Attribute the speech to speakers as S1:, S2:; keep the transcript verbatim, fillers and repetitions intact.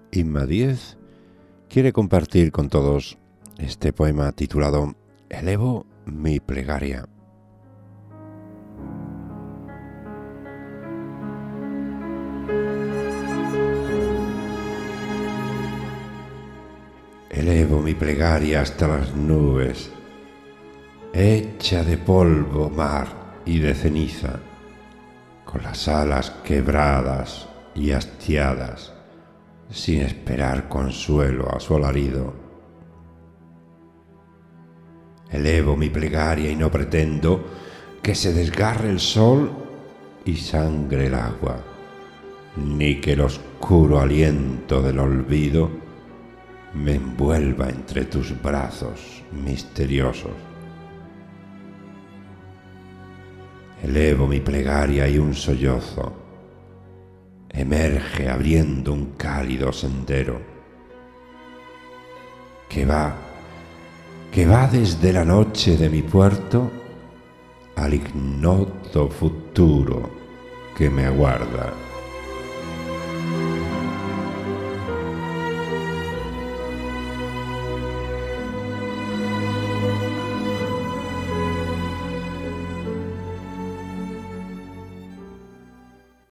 S1: Inma Díez quiere compartir con todos este poema titulado Elevo mi plegaria. Elevo mi plegaria hasta las nubes, hecha de polvo, mar y de ceniza, con las alas quebradas y hastiadas, sin esperar consuelo a su alarido. Elevo mi plegaria y no pretendo que se desgarre el sol y sangre el agua, ni que el oscuro aliento del olvido me envuelva entre tus brazos misteriosos. Elevo mi plegaria y un sollozo emerge abriendo un cálido sendero que va, que va desde la noche de mi puerto al ignoto futuro que me aguarda.